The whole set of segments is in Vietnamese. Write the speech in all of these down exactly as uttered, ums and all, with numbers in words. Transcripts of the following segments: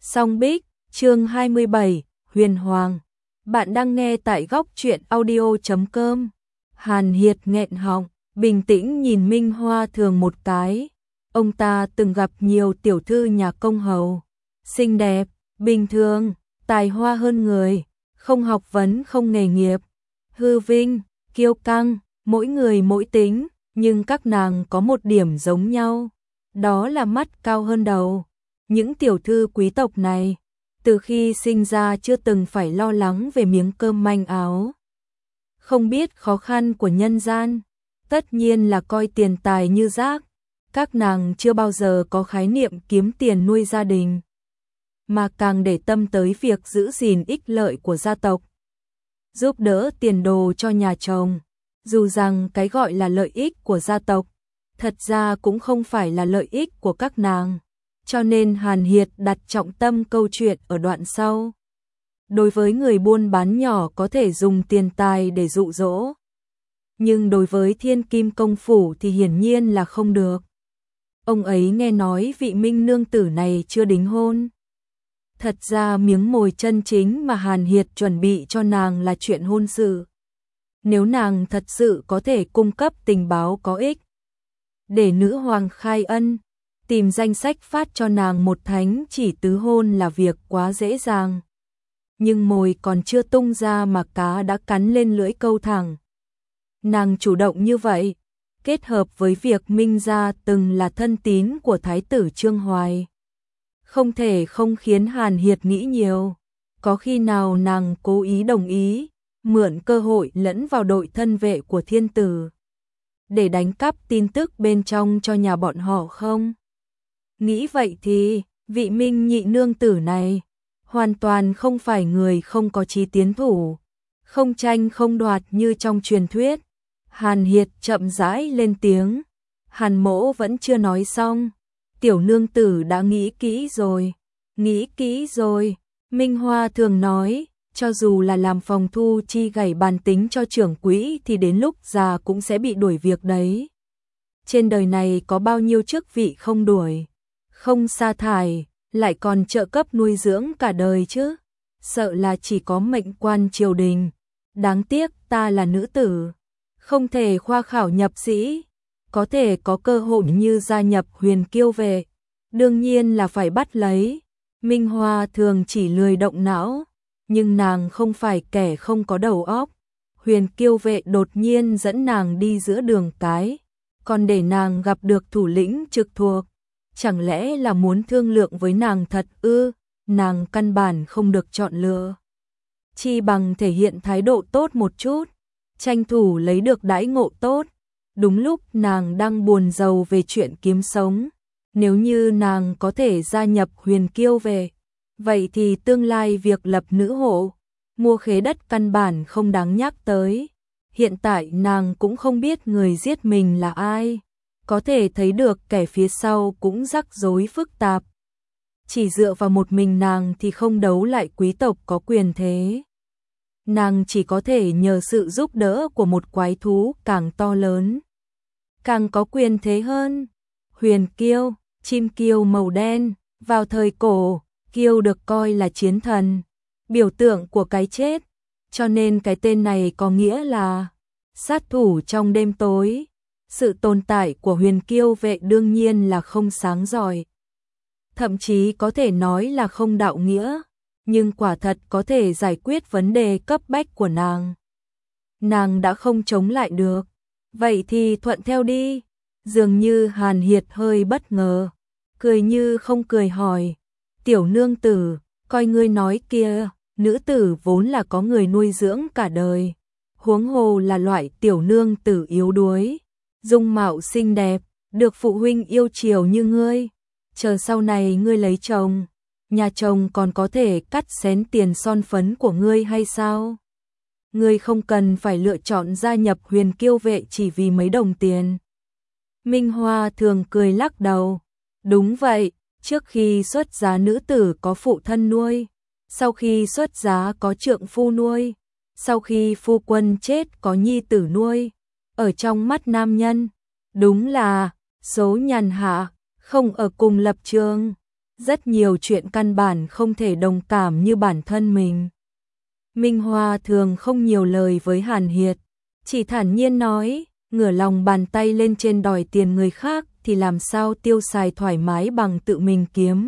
Song Bích, chương hai mươi bảy, Huyền Hoàng. Bạn đang nghe tại góc truyện audio chấm com. Hàn Hiệt nghẹn họng, bình tĩnh nhìn Minh Hoa Thường một cái. Ông ta từng gặp nhiều tiểu thư nhà công hầu, xinh đẹp, bình thường, tài hoa hơn người, không học vấn không nghề nghiệp, hư vinh, kiêu căng, mỗi người mỗi tính, nhưng các nàng có một điểm giống nhau, đó là mắt cao hơn đầu. Những tiểu thư quý tộc này, từ khi sinh ra chưa từng phải lo lắng về miếng cơm manh áo. Không biết khó khăn của nhân gian, tất nhiên là coi tiền tài như rác. Các nàng chưa bao giờ có khái niệm kiếm tiền nuôi gia đình, mà càng để tâm tới việc giữ gìn ích lợi của gia tộc, giúp đỡ tiền đồ cho nhà chồng. Dù rằng cái gọi là lợi ích của gia tộc, thật ra cũng không phải là lợi ích của các nàng. Cho nên Hàn Hiệt đặt trọng tâm câu chuyện ở đoạn sau. Đối với người buôn bán nhỏ có thể dùng tiền tài để dụ dỗ, nhưng đối với Thiên Kim công phủ thì hiển nhiên là không được. Ông ấy nghe nói vị Minh nương tử này chưa đính hôn. Thật ra miếng mồi chân chính mà Hàn Hiệt chuẩn bị cho nàng là chuyện hôn sự. Nếu nàng thật sự có thể cung cấp tình báo có ích để nữ hoàng khai ân, tìm danh sách phát cho nàng một thánh chỉ tứ hôn là việc quá dễ dàng. Nhưng mồi còn chưa tung ra mà cá đã cắn lên lưỡi câu thẳng. Nàng chủ động như vậy, kết hợp với việc Minh gia từng là thân tín của Thái tử Trương Hoài, không thể không khiến Hàn Hiệt nghĩ nhiều. Có khi nào nàng cố ý đồng ý, mượn cơ hội lẫn vào đội thân vệ của thiên tử, để đánh cắp tin tức bên trong cho nhà bọn họ không? Nghĩ vậy thì, vị Minh nhị nương tử này, hoàn toàn không phải người không có chí tiến thủ, không tranh không đoạt như trong truyền thuyết. Hàn Hiệt chậm rãi lên tiếng. Hàn mỗ vẫn chưa nói xong. Tiểu nương tử đã nghĩ kỹ rồi. Nghĩ kỹ rồi. Minh Hoa thường nói, cho dù là làm phòng thu chi gảy bàn tính cho trưởng quỹ thì đến lúc già cũng sẽ bị đuổi việc đấy. Trên đời này có bao nhiêu chức vị không đuổi, không sa thải, lại còn trợ cấp nuôi dưỡng cả đời chứ. Sợ là chỉ có mệnh quan triều đình. Đáng tiếc ta là nữ tử, không thể khoa khảo nhập sĩ, có thể có cơ hội như gia nhập Huyền Kiêu vệ, đương nhiên là phải bắt lấy. Minh Hoa thường chỉ lười động não, nhưng nàng không phải kẻ không có đầu óc. Huyền Kiêu vệ đột nhiên dẫn nàng đi giữa đường cái, còn để nàng gặp được thủ lĩnh trực thuộc, chẳng lẽ là muốn thương lượng với nàng thật ư? Nàng căn bản không được chọn lựa, chi bằng thể hiện thái độ tốt một chút, tranh thủ lấy được đãi ngộ tốt. Đúng lúc nàng đang buồn rầu về chuyện kiếm sống, nếu như nàng có thể gia nhập Huyền Kiêu vệ, vậy thì tương lai việc lập nữ hộ, mua khế đất căn bản không đáng nhắc tới. Hiện tại nàng cũng không biết người giết mình là ai, có thể thấy được kẻ phía sau cũng rắc rối phức tạp. Chỉ dựa vào một mình nàng thì không đấu lại quý tộc có quyền thế. Nàng chỉ có thể nhờ sự giúp đỡ của một quái thú càng to lớn, càng có quyền thế hơn. Huyền Kiêu, chim kiêu màu đen, vào thời cổ, kiêu được coi là chiến thần, biểu tượng của cái chết, cho nên cái tên này có nghĩa là sát thủ trong đêm tối. Sự tồn tại của Huyền Kiêu vệ đương nhiên là không sáng rọi, thậm chí có thể nói là không đạo nghĩa, nhưng quả thật có thể giải quyết vấn đề cấp bách của nàng. Nàng đã không chống lại được, vậy thì thuận theo đi. Dường như Hàn Hiệt hơi bất ngờ, cười như không cười hỏi, tiểu nương tử, coi ngươi nói kia, nữ tử vốn là có người nuôi dưỡng cả đời, huống hồ là loại tiểu nương tử yếu đuối, dung mạo xinh đẹp, được phụ huynh yêu chiều như ngươi, chờ sau này ngươi lấy chồng, nhà chồng còn có thể cắt xén tiền son phấn của ngươi hay sao? Ngươi không cần phải lựa chọn gia nhập Huyền Kiêu vệ chỉ vì mấy đồng tiền. Minh Hoa thường cười lắc đầu. Đúng vậy, trước khi xuất giá nữ tử có phụ thân nuôi, sau khi xuất giá có trượng phu nuôi, sau khi phu quân chết có nhi tử nuôi. Ở trong mắt nam nhân, đúng là số nhàn hạ, không ở cùng lập trường. rất nhiều chuyện căn bản không thể đồng cảm như bản thân mình. Minh Hoa thường không nhiều lời với Hàn Hiệt, chỉ thản nhiên nói, ngửa lòng bàn tay lên trên đòi tiền người khác thì làm sao tiêu xài thoải mái bằng tự mình kiếm.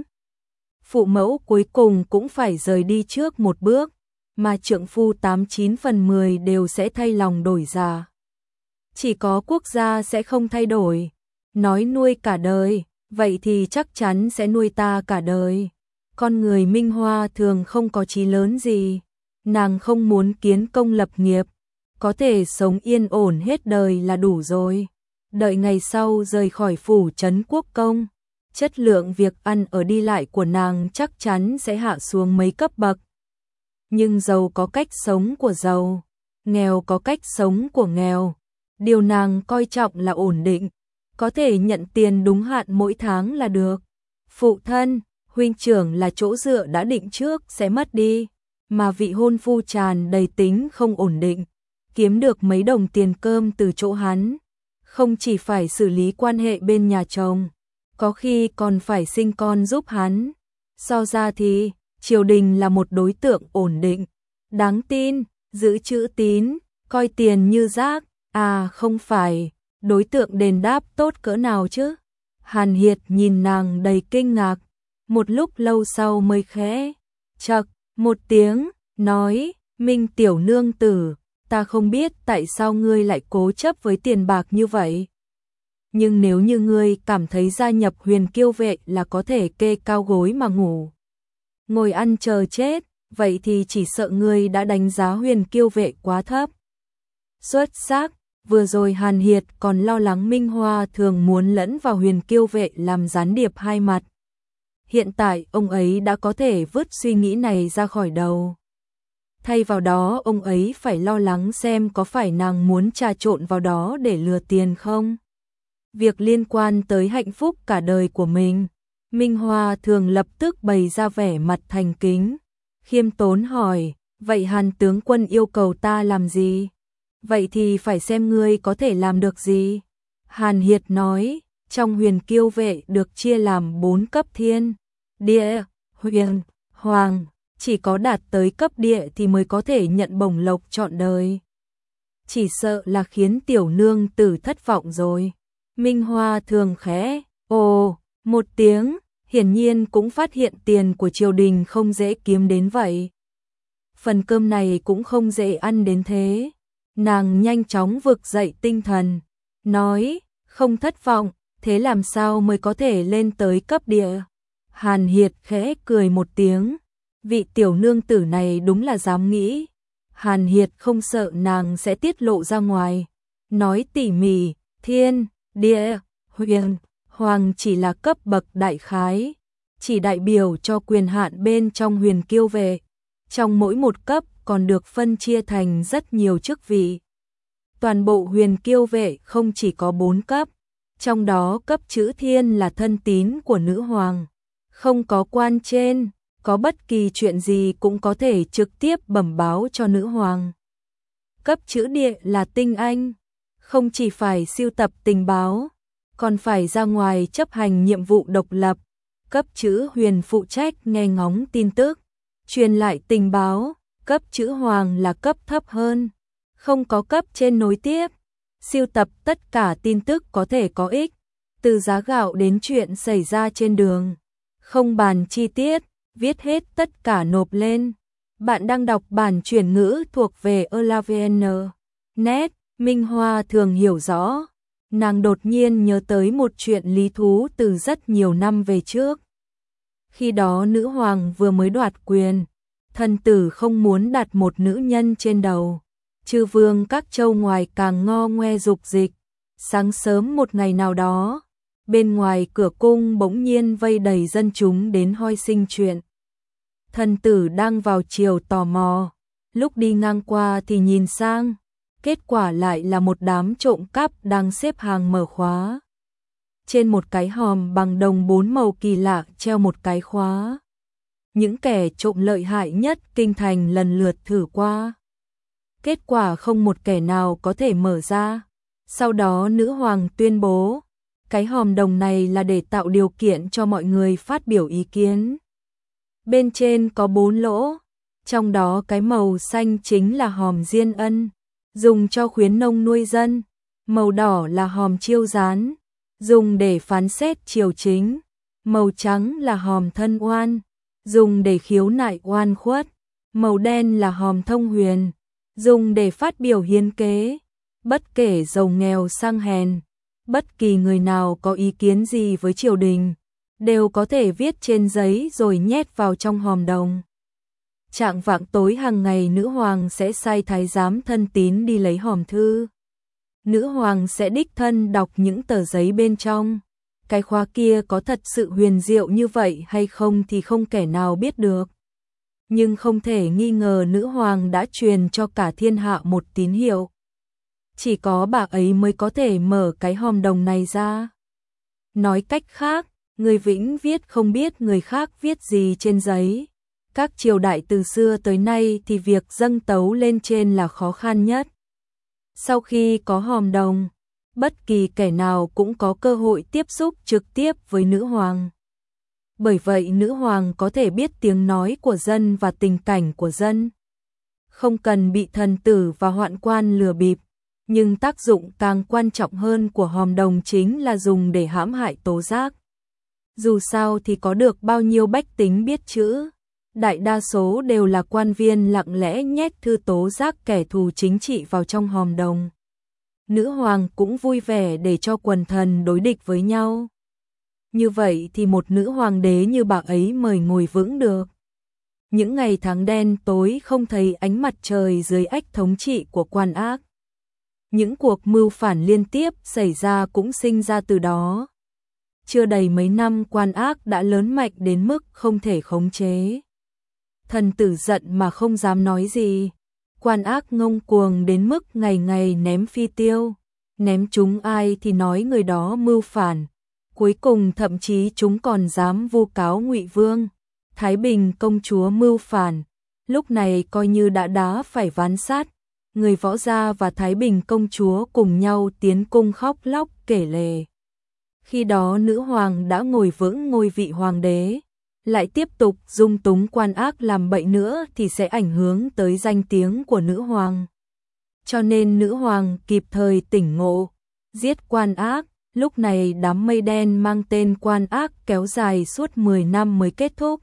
Phụ mẫu cuối cùng cũng phải rời đi trước một bước, mà trượng phu tám chín phần mười đều sẽ thay lòng đổi dạ. Chỉ có quốc gia sẽ không thay đổi. Nói nuôi cả đời, vậy thì chắc chắn sẽ nuôi ta cả đời. Con người Minh Hoa thường không có chí lớn gì, nàng không muốn kiến công lập nghiệp, có thể sống yên ổn hết đời là đủ rồi. Đợi ngày sau rời khỏi phủ trấn quốc công, chất lượng việc ăn ở đi lại của nàng chắc chắn sẽ hạ xuống mấy cấp bậc. Nhưng giàu có cách sống của giàu, nghèo có cách sống của nghèo. Điều nàng coi trọng là ổn định, có thể nhận tiền đúng hạn mỗi tháng là được. Phụ thân, huynh trưởng là chỗ dựa đã định trước sẽ mất đi, mà vị hôn phu tràn đầy tính không ổn định, kiếm được mấy đồng tiền cơm từ chỗ hắn, không chỉ phải xử lý quan hệ bên nhà chồng, có khi còn phải sinh con giúp hắn. So ra thì, triều đình là một đối tượng ổn định, đáng tin, giữ chữ tín, coi tiền như rác. À không phải, đối tượng đền đáp tốt cỡ nào chứ? Hàn Hiệt nhìn nàng đầy kinh ngạc, một lúc lâu sau mới khẽ chậc một tiếng, nói, Minh tiểu nương tử, ta không biết tại sao ngươi lại cố chấp với tiền bạc như vậy. Nhưng nếu như ngươi cảm thấy gia nhập Huyền Kiêu Vệ là có thể kê cao gối mà ngủ, ngồi ăn chờ chết, vậy thì chỉ sợ ngươi đã đánh giá Huyền Kiêu Vệ quá thấp. Xuất sắc. Vừa rồi Hàn Hiệt còn lo lắng Minh Hoa thường muốn lẫn vào Huyền Kiêu Vệ làm gián điệp hai mặt. Hiện tại ông ấy đã có thể vứt suy nghĩ này ra khỏi đầu. Thay vào đó ông ấy phải lo lắng xem có phải nàng muốn trà trộn vào đó để lừa tiền không. Việc liên quan tới hạnh phúc cả đời của mình, Minh Hoa thường lập tức bày ra vẻ mặt thành kính, khiêm tốn hỏi, vậy Hàn tướng quân yêu cầu ta làm gì? Vậy thì phải xem ngươi có thể làm được gì. Hàn Hiệt nói, trong Huyền Kiêu Vệ được chia làm bốn cấp thiên, địa, huyền, hoàng, chỉ có đạt tới cấp địa thì mới có thể nhận bổng lộc trọn đời. Chỉ sợ là khiến tiểu nương tử thất vọng rồi. Minh Hoa thường khẽ, ồ, một tiếng, hiển nhiên cũng phát hiện tiền của triều đình không dễ kiếm đến vậy. Phần cơm này cũng không dễ ăn đến thế. Nàng nhanh chóng vực dậy tinh thần, nói, không thất vọng, thế làm sao mới có thể lên tới cấp địa? Hàn Hiệt khẽ cười một tiếng, vị tiểu nương tử này đúng là dám nghĩ. Hàn Hiệt không sợ nàng sẽ tiết lộ ra ngoài, nói tỉ mỉ, thiên, địa, huyền, hoàng chỉ là cấp bậc đại khái, chỉ đại biểu cho quyền hạn bên trong Huyền Kiêu Vệ. Trong mỗi một cấp còn được phân chia thành rất nhiều chức vị. Toàn bộ Huyền Kiêu Vệ không chỉ có bốn cấp, trong đó cấp chữ thiên là thân tín của nữ hoàng, không có quan trên, có bất kỳ chuyện gì cũng có thể trực tiếp bẩm báo cho nữ hoàng. Cấp chữ địa là tinh anh, không chỉ phải sưu tập tình báo, còn phải ra ngoài chấp hành nhiệm vụ độc lập. Cấp chữ huyền phụ trách nghe ngóng tin tức, truyền lại tình báo. Cấp chữ hoàng là cấp thấp hơn, không có cấp trên nối tiếp, sưu tập tất cả tin tức có thể có ích, từ giá gạo đến chuyện xảy ra trên đường, không bàn chi tiết, viết hết tất cả nộp lên. Bạn đang đọc bản chuyển ngữ thuộc về Elavn. Net, Minh Hoa thường hiểu rõ, nàng đột nhiên nhớ tới một chuyện lý thú từ rất nhiều năm về trước. Khi đó nữ hoàng vừa mới đoạt quyền, thần tử không muốn đặt một nữ nhân trên đầu, chư vương các châu ngoài càng ngo ngoe dục dịch. Sáng sớm một ngày nào đó, bên ngoài cửa cung bỗng nhiên vây đầy dân chúng đến hoi sinh chuyện. Thần tử đang vào chiều tò mò, lúc đi ngang qua thì nhìn sang, kết quả lại là một đám trộm cắp đang xếp hàng mở khóa. Trên một cái hòm bằng đồng bốn màu kỳ lạ treo một cái khóa. Những kẻ trộm lợi hại nhất kinh thành lần lượt thử qua. Kết quả không một kẻ nào có thể mở ra. Sau đó nữ hoàng tuyên bố, Cái hòm đồng này là để tạo điều kiện cho mọi người phát biểu ý kiến. Bên trên có bốn lỗ, trong đó cái màu xanh chính là hòm diên ân, dùng cho khuyến nông nuôi dân. Màu đỏ là hòm chiêu gián, dùng để phán xét triều chính. Màu trắng là hòm thân oan, dùng để khiếu nại oan khuất. Màu đen là hòm thông huyền, dùng để phát biểu hiến kế. Bất kể giàu nghèo sang hèn, bất kỳ người nào có ý kiến gì với triều đình, đều có thể viết trên giấy rồi nhét vào trong hòm đồng. Trạng vạng tối hàng ngày nữ hoàng sẽ sai thái giám thân tín đi lấy hòm thư. Nữ hoàng sẽ đích thân đọc những tờ giấy bên trong. Cái khóa kia có thật sự huyền diệu như vậy hay không thì không kẻ nào biết được. Nhưng không thể nghi ngờ nữ hoàng đã truyền cho cả thiên hạ một tín hiệu. Chỉ có bà ấy mới có thể mở cái hòm đồng này ra. Nói cách khác, người vĩnh viết không biết người khác viết gì trên giấy. Các triều đại từ xưa tới nay thì việc dâng tấu lên trên là khó khăn nhất. Sau khi có hòm đồng, bất kỳ kẻ nào cũng có cơ hội tiếp xúc trực tiếp với nữ hoàng. Bởi vậy nữ hoàng có thể biết tiếng nói của dân và tình cảnh của dân. Không cần bị thần tử và hoạn quan lừa bịp, nhưng tác dụng càng quan trọng hơn của hòm đồng chính là dùng để hãm hại tố giác. Dù sao thì có được bao nhiêu bách tính biết chữ, đại đa số đều là quan viên lặng lẽ nhét thư tố giác kẻ thù chính trị vào trong hòm đồng. Nữ hoàng cũng vui vẻ để cho quần thần đối địch với nhau. Như vậy thì một nữ hoàng đế như bà ấy mời ngồi vững được. Những ngày tháng đen tối không thấy ánh mặt trời dưới ách thống trị của quan ác. Những cuộc mưu phản liên tiếp xảy ra cũng sinh ra từ đó. Chưa đầy mấy năm quan ác đã lớn mạnh đến mức không thể khống chế. Thần tử giận mà không dám nói gì. Quan ác ngông cuồng đến mức ngày ngày ném phi tiêu. Ném chúng ai thì nói người đó mưu phản. Cuối cùng thậm chí chúng còn dám vu cáo Ngụy Vương, Thái Bình công chúa mưu phản. Lúc này coi như đã đá phải ván sát. Người võ gia và Thái Bình công chúa cùng nhau tiến cung khóc lóc kể lể. Khi đó nữ hoàng đã ngồi vững ngôi vị hoàng đế, lại tiếp tục dung túng quan ác làm bậy nữa thì sẽ ảnh hưởng tới danh tiếng của nữ hoàng. Cho nên nữ hoàng kịp thời tỉnh ngộ, giết quan ác. Lúc này đám mây đen mang tên quan ác kéo dài suốt mười năm mới kết thúc.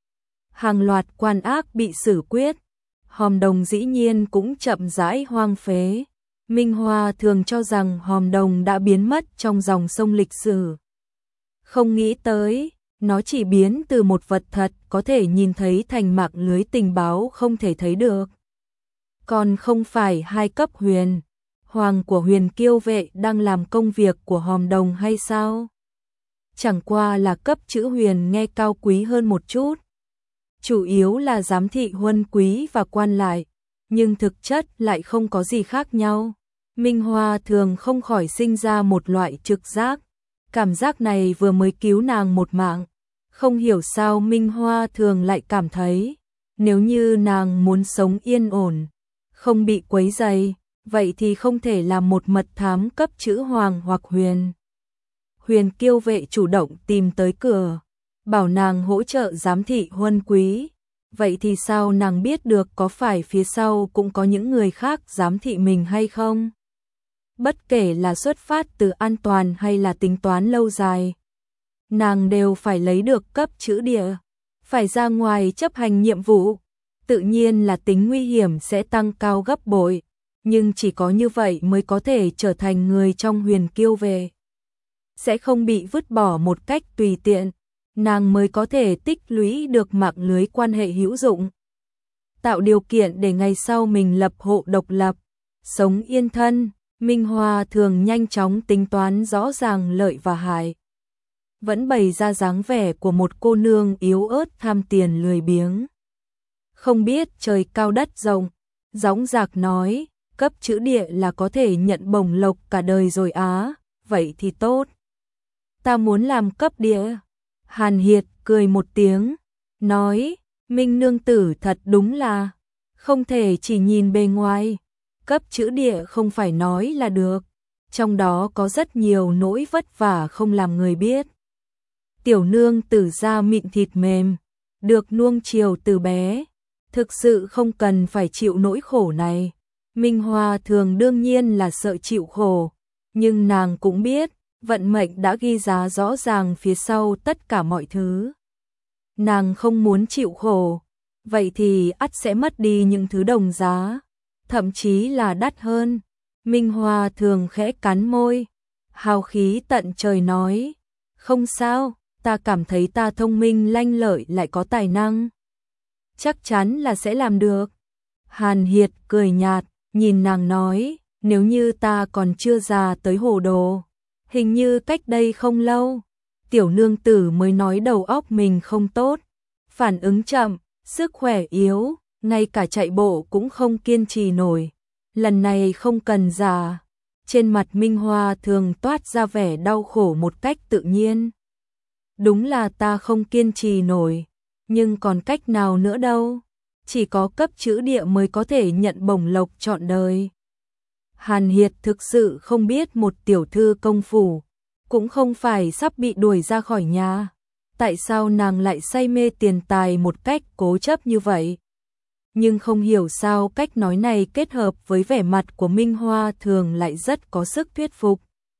Hàng loạt quan ác bị xử quyết. Hòm đồng dĩ nhiên cũng chậm rãi hoang phế. Minh Hoa thường cho rằng hòm đồng đã biến mất trong dòng sông lịch sử. Không nghĩ tới, nó chỉ biến từ một vật thật có thể nhìn thấy thành mạng lưới tình báo không thể thấy được. Còn không phải hai cấp huyền, hoàng của Huyền Kiêu Vệ đang làm công việc của hòm đồng hay sao? Chẳng qua là cấp chữ huyền nghe cao quý hơn một chút. Chủ yếu là giám thị huân quý và quan lại, nhưng thực chất lại không có gì khác nhau. Minh Hoa thường không khỏi sinh ra một loại trực giác. Cảm giác này vừa mới cứu nàng một mạng. Không hiểu sao Minh Hoa thường lại cảm thấy, nếu như nàng muốn sống yên ổn, không bị quấy rầy, vậy thì không thể làm một mật thám cấp chữ hoàng hoặc huyền. Huyền Kiêu Vệ chủ động tìm tới cửa, bảo nàng hỗ trợ giám thị huân quý. Vậy thì sao nàng biết được có phải phía sau cũng có những người khác giám thị mình hay không? Bất kể là xuất phát từ an toàn hay là tính toán lâu dài, nàng đều phải lấy được cấp chữ địa, phải ra ngoài chấp hành nhiệm vụ. Tự nhiên là tính nguy hiểm sẽ tăng cao gấp bội, nhưng chỉ có như vậy mới có thể trở thành người trong Huyền Kiêu Vệ. Sẽ không bị vứt bỏ một cách tùy tiện, nàng mới có thể tích lũy được mạng lưới quan hệ hữu dụng. Tạo điều kiện để ngày sau mình lập hộ độc lập, sống yên thân. Minh Hoa thường nhanh chóng tính toán rõ ràng lợi và hại. Vẫn bày ra dáng vẻ của một cô nương yếu ớt tham tiền lười biếng. Không biết trời cao đất rộng, dõng dạc nói, cấp chữ địa là có thể nhận bổng lộc cả đời rồi á, vậy thì tốt. Ta muốn làm cấp địa. Hàn Hiệt cười một tiếng, nói, Minh nương tử thật đúng là, không thể chỉ nhìn bề ngoài. Cấp chữ địa không phải nói là được, trong đó có rất nhiều nỗi vất vả không làm người biết. Tiểu nương tử da mịn thịt mềm, được nuông chiều từ bé, thực sự không cần phải chịu nỗi khổ này. Minh Hoa thường đương nhiên là sợ chịu khổ, nhưng nàng cũng biết, vận mệnh đã ghi giá rõ ràng phía sau tất cả mọi thứ. Nàng không muốn chịu khổ, vậy thì ắt sẽ mất đi những thứ đồng giá, thậm chí là đắt hơn. Minh Hoa thường khẽ cắn môi, hào khí tận trời nói, không sao, ta cảm thấy ta thông minh lanh lợi lại có tài năng. Chắc chắn là sẽ làm được. Hàn Hiệt cười nhạt, nhìn nàng nói, nếu như ta còn chưa già tới hồ đồ, hình như cách đây không lâu, tiểu nương tử mới nói đầu óc mình không tốt, phản ứng chậm, sức khỏe yếu, ngay cả chạy bộ cũng không kiên trì nổi. Lần này không cần già. Trên mặt Minh Hoa thường toát ra vẻ đau khổ một cách tự nhiên. Đúng là ta không kiên trì nổi, nhưng còn cách nào nữa đâu, chỉ có cấp chữ địa mới có thể nhận bổng lộc trọn đời. Hàn Hiệt thực sự không biết một tiểu thư công phủ, cũng không phải sắp bị đuổi ra khỏi nhà, tại sao nàng lại say mê tiền tài một cách cố chấp như vậy. Nhưng không hiểu sao cách nói này kết hợp với vẻ mặt của Minh Hoa thường lại rất có sức thuyết phục.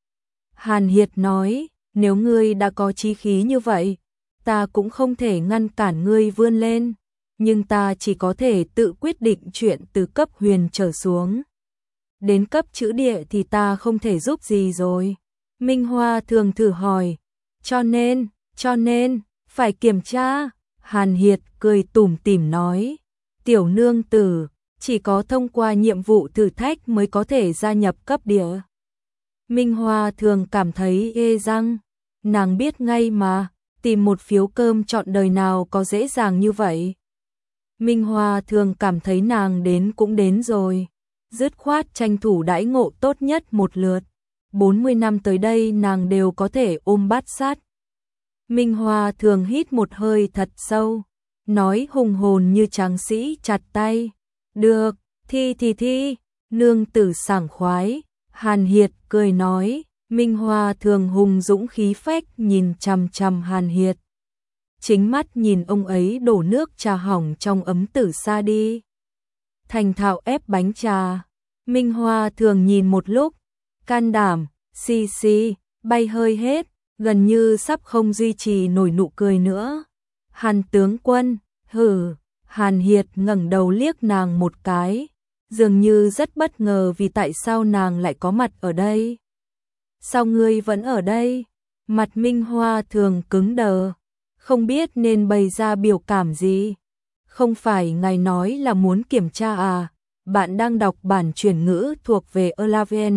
Hàn Hiệt nói, nếu ngươi đã có chí khí như vậy, ta cũng không thể ngăn cản ngươi vươn lên, nhưng ta chỉ có thể tự quyết định chuyện từ cấp huyền trở xuống. Đến cấp chữ địa thì ta không thể giúp gì rồi. Minh Hoa thường thử hỏi, cho nên, cho nên, phải kiểm tra. Hàn Hiệt cười tủm tỉm nói, tiểu nương tử, chỉ có thông qua nhiệm vụ thử thách mới có thể gia nhập cấp địa. Minh Hoa thường cảm thấy ê răng, nàng biết ngay mà, tìm một phiếu cơm trọn đời nào có dễ dàng như vậy. Minh Hoa thường cảm thấy nàng đến cũng đến rồi, dứt khoát tranh thủ đãi ngộ tốt nhất một lượt, bốn mươi năm tới đây nàng đều có thể ôm bát sát. Minh Hoa thường hít một hơi thật sâu, nói hùng hồn như tráng sĩ chặt tay, được, thi thì thi, nương tử sảng khoái. Hàn Hiệt cười nói, Minh Hoa thường hùng dũng khí phách nhìn chằm chằm Hàn Hiệt. Chính mắt nhìn ông ấy đổ nước trà hỏng trong ấm tử xa đi. Thành thạo ép bánh trà, Minh Hoa thường nhìn một lúc, can đảm, xì xì, bay hơi hết, gần như sắp không duy trì nổi nụ cười nữa. Hàn tướng quân, hừ, Hàn Hiệt ngẩng đầu liếc nàng một cái, dường như rất bất ngờ vì tại sao nàng lại có mặt ở đây. Sao ngươi vẫn ở đây? Mặt Minh Hoa thường cứng đờ, không biết nên bày ra biểu cảm gì. Không phải ngài nói là muốn kiểm tra à? Bạn đang đọc bản chuyển ngữ thuộc về Elavn.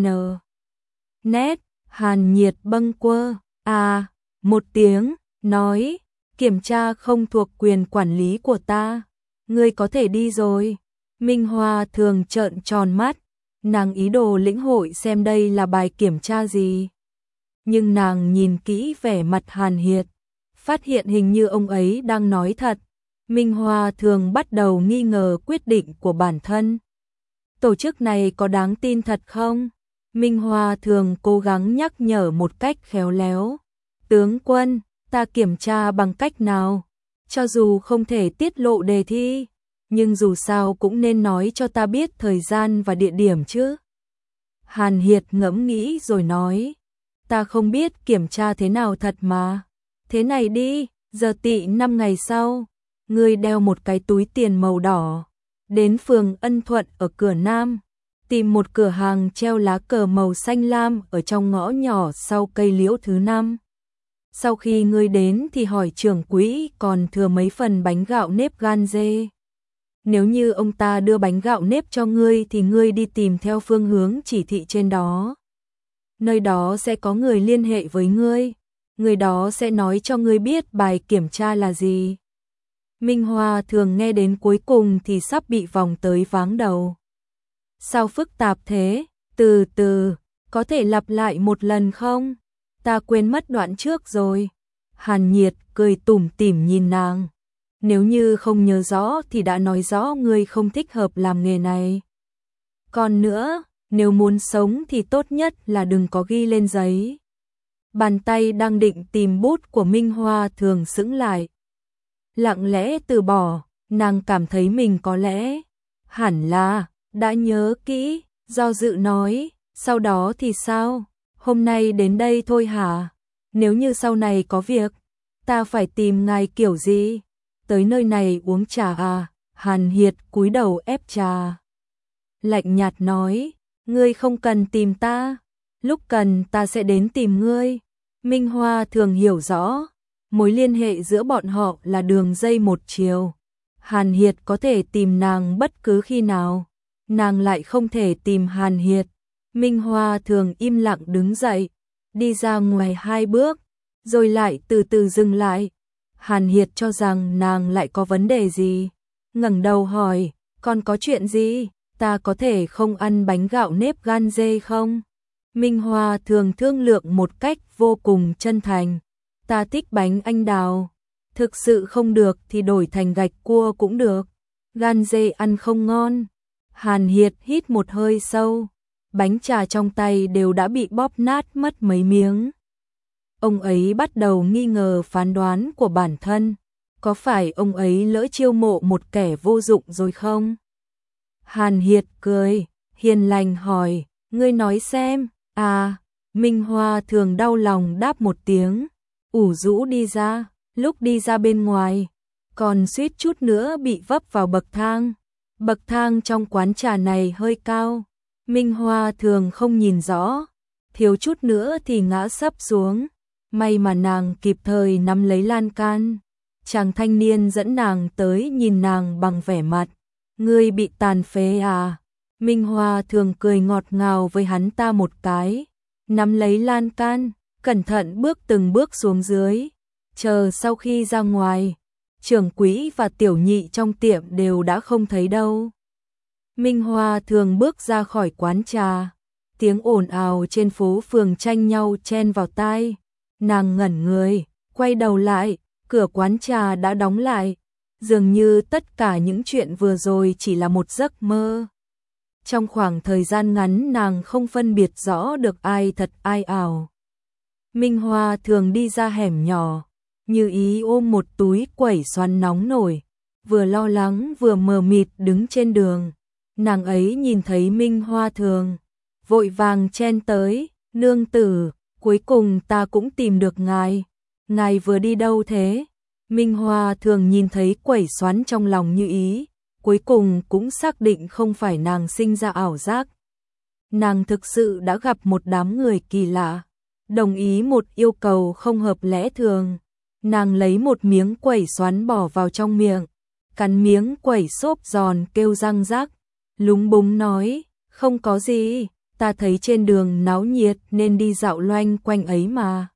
Nét, Hàn Nhiệt bâng quơ, à, một tiếng, nói, kiểm tra không thuộc quyền quản lý của ta, ngươi có thể đi rồi. Minh Hoa thường trợn tròn mắt, nàng ý đồ lĩnh hội xem đây là bài kiểm tra gì. Nhưng nàng nhìn kỹ vẻ mặt Hàn Hiệt, phát hiện hình như ông ấy đang nói thật. Minh Hoa thường bắt đầu nghi ngờ quyết định của bản thân. Tổ chức này có đáng tin thật không? Minh Hoa thường cố gắng nhắc nhở một cách khéo léo. Tướng quân, ta kiểm tra bằng cách nào? Cho dù không thể tiết lộ đề thi, nhưng dù sao cũng nên nói cho ta biết thời gian và địa điểm chứ. Hàn Hiệt ngẫm nghĩ rồi nói, ta không biết kiểm tra thế nào thật mà. Thế này đi, giờ tị năm ngày sau, ngươi đeo một cái túi tiền màu đỏ, đến phường Ân Thuận ở cửa Nam, tìm một cửa hàng treo lá cờ màu xanh lam ở trong ngõ nhỏ sau cây liễu thứ năm. Sau khi ngươi đến thì hỏi trưởng quỹ còn thừa mấy phần bánh gạo nếp gan dê. Nếu như ông ta đưa bánh gạo nếp cho ngươi thì ngươi đi tìm theo phương hướng chỉ thị trên đó. Nơi đó sẽ có người liên hệ với ngươi, người đó sẽ nói cho ngươi biết bài kiểm tra là gì. Minh Hoa thường nghe đến cuối cùng thì sắp bị vòng tới váng đầu. Sao phức tạp thế? Từ từ, có thể lặp lại một lần không? Ta quên mất đoạn trước rồi. Hàn Nhiệt cười tủm tỉm nhìn nàng. Nếu như không nhớ rõ thì đã nói rõ ngươi không thích hợp làm nghề này. Còn nữa, nếu muốn sống thì tốt nhất là đừng có ghi lên giấy. Bàn tay đang định tìm bút của Minh Hoa Thường sững lại. Lặng lẽ từ bỏ, nàng cảm thấy mình có lẽ, hẳn là, đã nhớ kỹ, do dự nói, sau đó thì sao? Hôm nay đến đây thôi hả? Nếu như sau này có việc, ta phải tìm ngài kiểu gì? Tới nơi này uống trà à? Hàn Hiệt cúi đầu ép trà. Lạnh nhạt nói, ngươi không cần tìm ta, lúc cần ta sẽ đến tìm ngươi. Minh Hoa Thường hiểu rõ, mối liên hệ giữa bọn họ là đường dây một chiều. Hàn Hiệt có thể tìm nàng bất cứ khi nào, nàng lại không thể tìm Hàn Hiệt. Minh Hoa Thường im lặng đứng dậy, đi ra ngoài hai bước, rồi lại từ từ dừng lại. Hàn Hiệt cho rằng nàng lại có vấn đề gì, ngẩng đầu hỏi, còn có chuyện gì? Ta có thể không ăn bánh gạo nếp gan dê không? Minh Hoa Thường thương lượng một cách vô cùng chân thành. Ta thích bánh anh đào. Thực sự không được thì đổi thành gạch cua cũng được. Gan dê ăn không ngon. Hàn Hiệt hít một hơi sâu. Bánh trà trong tay đều đã bị bóp nát mất mấy miếng. Ông ấy bắt đầu nghi ngờ phán đoán của bản thân. Có phải ông ấy lỡ chiêu mộ một kẻ vô dụng rồi không? Hàn Hiệt cười, hiền lành hỏi, ngươi nói xem. À, Minh Hoa Thường đau lòng đáp một tiếng, ủ rũ đi ra, lúc đi ra bên ngoài, còn suýt chút nữa bị vấp vào bậc thang. Bậc thang trong quán trà này hơi cao, Minh Hoa Thường không nhìn rõ, thiếu chút nữa thì ngã sấp xuống. May mà nàng kịp thời nắm lấy lan can. Chàng thanh niên dẫn nàng tới nhìn nàng bằng vẻ mặt, ngươi bị tàn phế à? Minh Hoa Thường cười ngọt ngào với hắn ta một cái, nắm lấy lan can, cẩn thận bước từng bước xuống dưới. Chờ sau khi ra ngoài, trưởng quỹ và tiểu nhị trong tiệm đều đã không thấy đâu. Minh Hoa Thường bước ra khỏi quán trà, tiếng ồn ào trên phố phường tranh nhau chen vào tai. Nàng ngẩn người, quay đầu lại, cửa quán trà đã đóng lại, dường như tất cả những chuyện vừa rồi chỉ là một giấc mơ. Trong khoảng thời gian ngắn nàng không phân biệt rõ được ai thật ai ảo. Minh Hoa Thường đi ra hẻm nhỏ, Như Ý ôm một túi quẩy xoắn nóng nổi, vừa lo lắng vừa mờ mịt đứng trên đường. Nàng ấy nhìn thấy Minh Hoa Thường, vội vàng chen tới, nương tử, cuối cùng ta cũng tìm được ngài. Ngài vừa đi đâu thế? Minh Hoa Thường nhìn thấy quẩy xoắn trong lòng Như Ý, cuối cùng cũng xác định không phải nàng sinh ra ảo giác. Nàng thực sự đã gặp một đám người kỳ lạ, đồng ý một yêu cầu không hợp lẽ thường. Nàng lấy một miếng quẩy xoắn bỏ vào trong miệng, cắn miếng quẩy xốp giòn kêu răng rắc, lúng búng nói, không có gì, ta thấy trên đường náo nhiệt nên đi dạo loanh quanh ấy mà.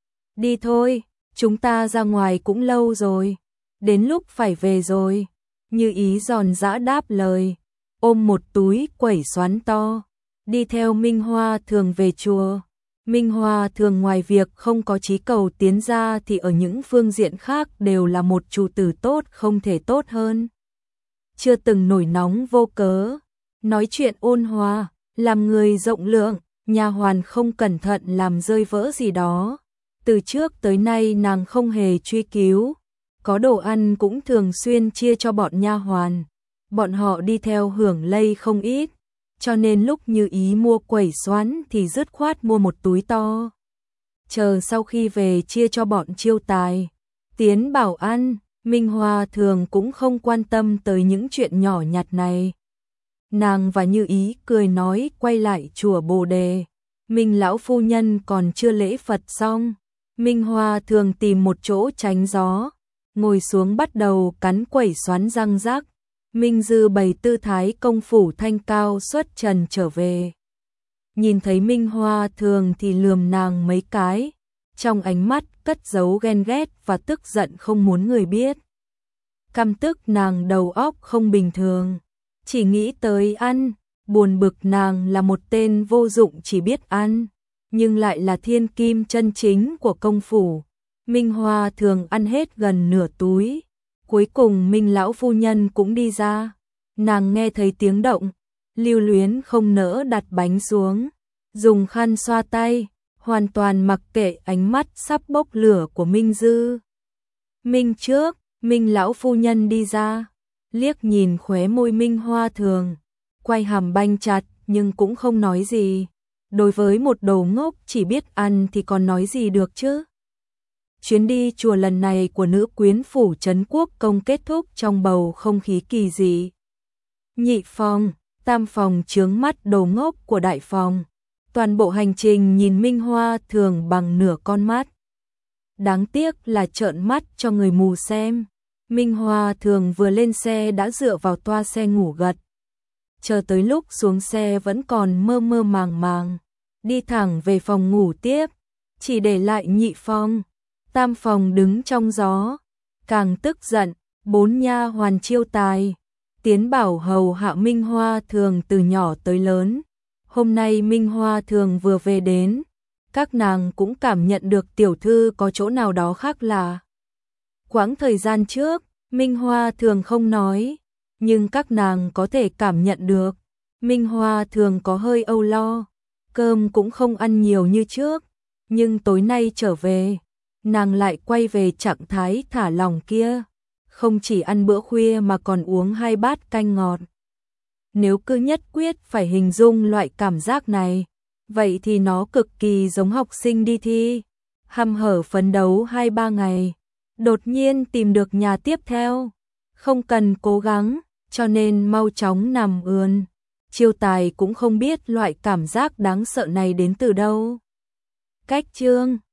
Đi thôi, chúng ta ra ngoài cũng lâu rồi, đến lúc phải về rồi. Như Ý giòn giã đáp lời, ôm một túi quẩy xoắn to, đi theo Minh Hoa Thường về chùa. Minh Hoa Thường ngoài việc không có chí cầu tiến ra thì ở những phương diện khác đều là một chủ tử tốt không thể tốt hơn. Chưa từng nổi nóng vô cớ, nói chuyện ôn hòa, làm người rộng lượng, nha hoàn không cẩn thận làm rơi vỡ gì đó. Từ trước tới nay nàng không hề truy cứu, có đồ ăn cũng thường xuyên chia cho bọn nha hoàn, bọn họ đi theo hưởng lây không ít, cho nên lúc Như Ý mua quẩy xoắn thì dứt khoát mua một túi to. Chờ sau khi về chia cho bọn chiêu tài, tiến bảo ăn, Minh Hoa Thường cũng không quan tâm tới những chuyện nhỏ nhặt này. Nàng và Như Ý cười nói quay lại chùa Bồ Đề, Minh lão phu nhân còn chưa lễ Phật xong, Minh Hoa Thường tìm một chỗ tránh gió, ngồi xuống bắt đầu cắn quẩy xoắn răng rác. Minh Dư bày tư thái công phủ thanh cao xuất trần trở về. Nhìn thấy Minh Hoa Thường thì lườm nàng mấy cái, trong ánh mắt cất giấu ghen ghét và tức giận không muốn người biết. Căm tức nàng đầu óc không bình thường, chỉ nghĩ tới ăn, buồn bực nàng là một tên vô dụng chỉ biết ăn, nhưng lại là thiên kim chân chính của công phủ. Minh Hoa Thường ăn hết gần nửa túi. Cuối cùng Minh lão phu nhân cũng đi ra, nàng nghe thấy tiếng động, Lưu Luyến không nỡ đặt bánh xuống, dùng khăn xoa tay, hoàn toàn mặc kệ ánh mắt sắp bốc lửa của Minh Dư. Minh trước, Minh lão phu nhân đi ra, liếc nhìn khóe môi Minh Hoa Thường, quay hàm banh chặt nhưng cũng không nói gì. Đối với một đồ ngốc chỉ biết ăn thì còn nói gì được chứ. Chuyến đi chùa lần này của nữ quyến phủ Trấn Quốc Công kết thúc trong bầu không khí kỳ dị. Nhị phòng, tam phòng chướng mắt đồ ngốc của đại phòng. Toàn bộ hành trình nhìn Minh Hoa Thường bằng nửa con mắt. Đáng tiếc là trợn mắt cho người mù xem. Minh Hoa Thường vừa lên xe đã dựa vào toa xe ngủ gật. Chờ tới lúc xuống xe vẫn còn mơ mơ màng màng. Đi thẳng về phòng ngủ tiếp. Chỉ để lại nhị phòng. Tam phòng đứng trong gió. Càng tức giận, bốn nha hoàn chiêu tài. Tiến bảo hầu hạ Minh Hoa Thường từ nhỏ tới lớn. Hôm nay Minh Hoa Thường vừa về đến. Các nàng cũng cảm nhận được tiểu thư có chỗ nào đó khác lạ. Quãng thời gian trước, Minh Hoa Thường không nói, nhưng các nàng có thể cảm nhận được. Minh Hoa Thường có hơi âu lo, cơm cũng không ăn nhiều như trước, nhưng tối nay trở về, nàng lại quay về trạng thái thả lỏng kia, không chỉ ăn bữa khuya mà còn uống hai bát canh ngọt. Nếu cứ nhất quyết phải hình dung loại cảm giác này, vậy thì nó cực kỳ giống học sinh đi thi, hăm hở phấn đấu hai ba ngày, đột nhiên tìm được nhà tiếp theo, không cần cố gắng, cho nên mau chóng nằm ườn. Chiêu tài cũng không biết loại cảm giác đáng sợ này đến từ đâu. Cách chương